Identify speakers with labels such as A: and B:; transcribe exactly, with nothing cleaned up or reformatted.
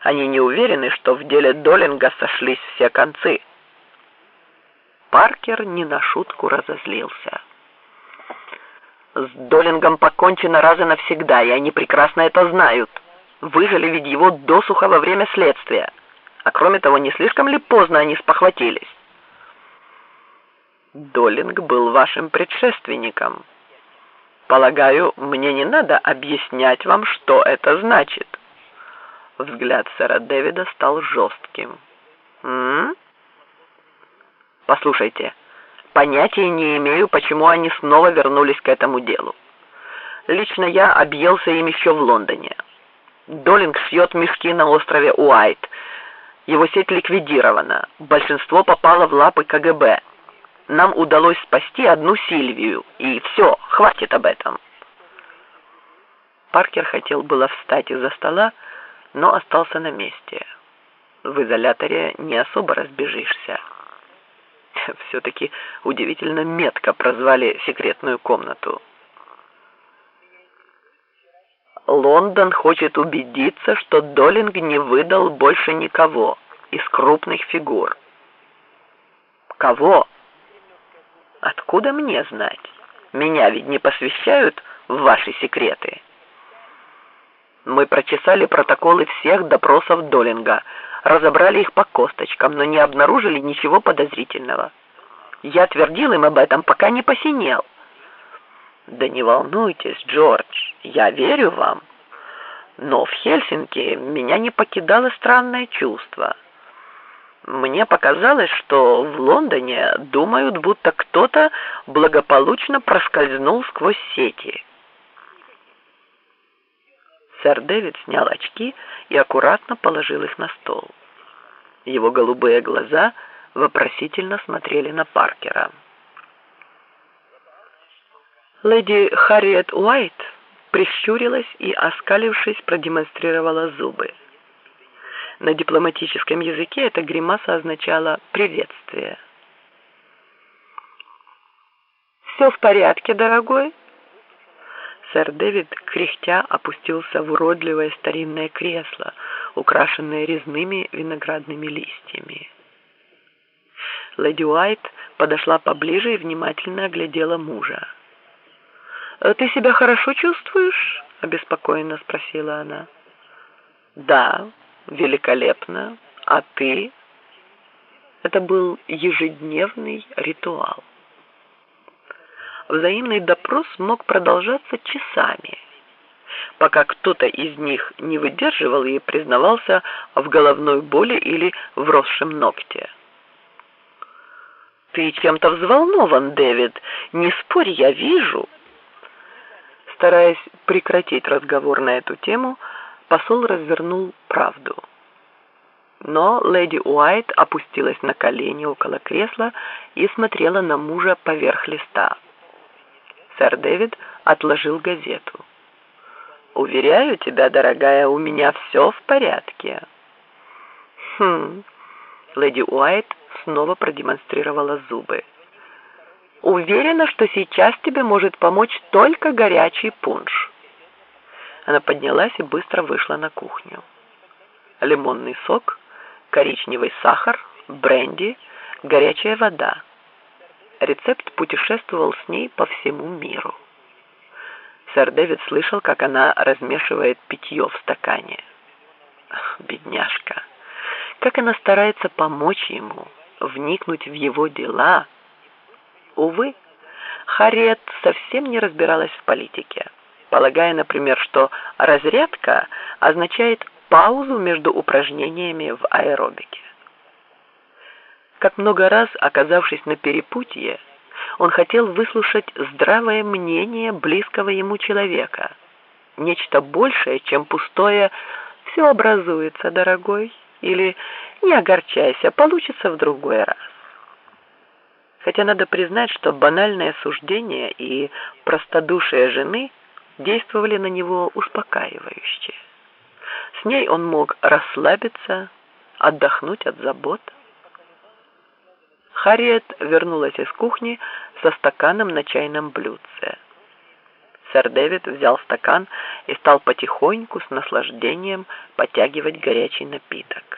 A: Они не уверены, что в деле Доллинга сошлись все концы. Паркер не на шутку разозлился. С Доллингом покончено раз и навсегда, и они прекрасно это знают. Выжили ведь его досуха во время следствия. А кроме того, не слишком ли поздно они спохватились? Доллинг был вашим предшественником. Полагаю, мне не надо объяснять вам, что это значит. Взгляд сэра Дэвида стал жестким. М? Послушайте, понятия не имею, почему они снова вернулись к этому делу. Лично я объелся им еще в Лондоне. Доллинг шьет мешки на острове Уайт. Его сеть ликвидирована. Большинство попало в лапы КГБ. Нам удалось спасти одну Сильвию. И все, хватит об этом. Паркер хотел было встать из-за стола, но остался на месте. В изоляторе не особо разбежишься. Все-таки удивительно метко прозвали секретную комнату. Лондон хочет убедиться, что Доллинг не выдал больше никого из крупных фигур. Кого? Откуда мне знать? Меня ведь не посвящают в ваши секреты. Мы прочесали протоколы всех допросов Доллинга, разобрали их по косточкам, но не обнаружили ничего подозрительного. Я твердил им об этом, пока не посинел. Да не волнуйтесь, Джордж, я верю вам. Но в Хельсинки меня не покидало странное чувство. Мне показалось, что в Лондоне думают, будто кто-то благополучно проскользнул сквозь сети. Сэр Дэвид снял очки и аккуратно положил их на стол. Его голубые глаза вопросительно смотрели на Паркера. Леди Харриет Уайт прищурилась и, оскалившись, продемонстрировала зубы. На дипломатическом языке эта гримаса означала «приветствие». «Все в порядке, дорогой?» Сэр Дэвид, кряхтя, опустился в уродливое старинное кресло, украшенное резными виноградными листьями. Леди Уайт подошла поближе и внимательно оглядела мужа. «Ты себя хорошо чувствуешь?» — обеспокоенно спросила она. «Да, великолепно. А ты?» Это был ежедневный ритуал. Взаимный допрос мог продолжаться часами, пока кто-то из них не выдерживал и признавался в головной боли или вросшем ногте. «Ты чем-то взволнован, Дэвид. Не спорь, я вижу». Стараясь прекратить разговор на эту тему, посол развернул правду. Но леди Уайт опустилась на колени около кресла и смотрела на мужа поверх листа. Сэр Дэвид отложил газету. «Уверяю тебя, дорогая, у меня все в порядке». «Хм...» Леди Уайт снова продемонстрировала зубы. «Уверена, что сейчас тебе может помочь только горячий пунш». Она поднялась и быстро вышла на кухню. Лимонный сок, коричневый сахар, бренди, горячая вода. Рецепт путешествовал с ней по всему миру. Сэр Дэвид слышал, как она размешивает питье в стакане. Ах, бедняжка! Как она старается помочь ему, вникнуть в его дела. Увы, Харриет совсем не разбиралась в политике, полагая, например, что разрядка означает паузу между упражнениями в аэробике. Как много раз, оказавшись на перепутье, он хотел выслушать здравое мнение близкого ему человека, нечто большее, чем пустое «все образуется, дорогой» или «не огорчайся, получится в другой раз». Хотя надо признать, что банальное суждение и простодушие жены действовали на него успокаивающе. С ней он мог расслабиться, отдохнуть от забот. Харриет вернулась из кухни со стаканом на чайном блюдце. Сэр Дэвид взял стакан и стал потихоньку с наслаждением потягивать горячий напиток.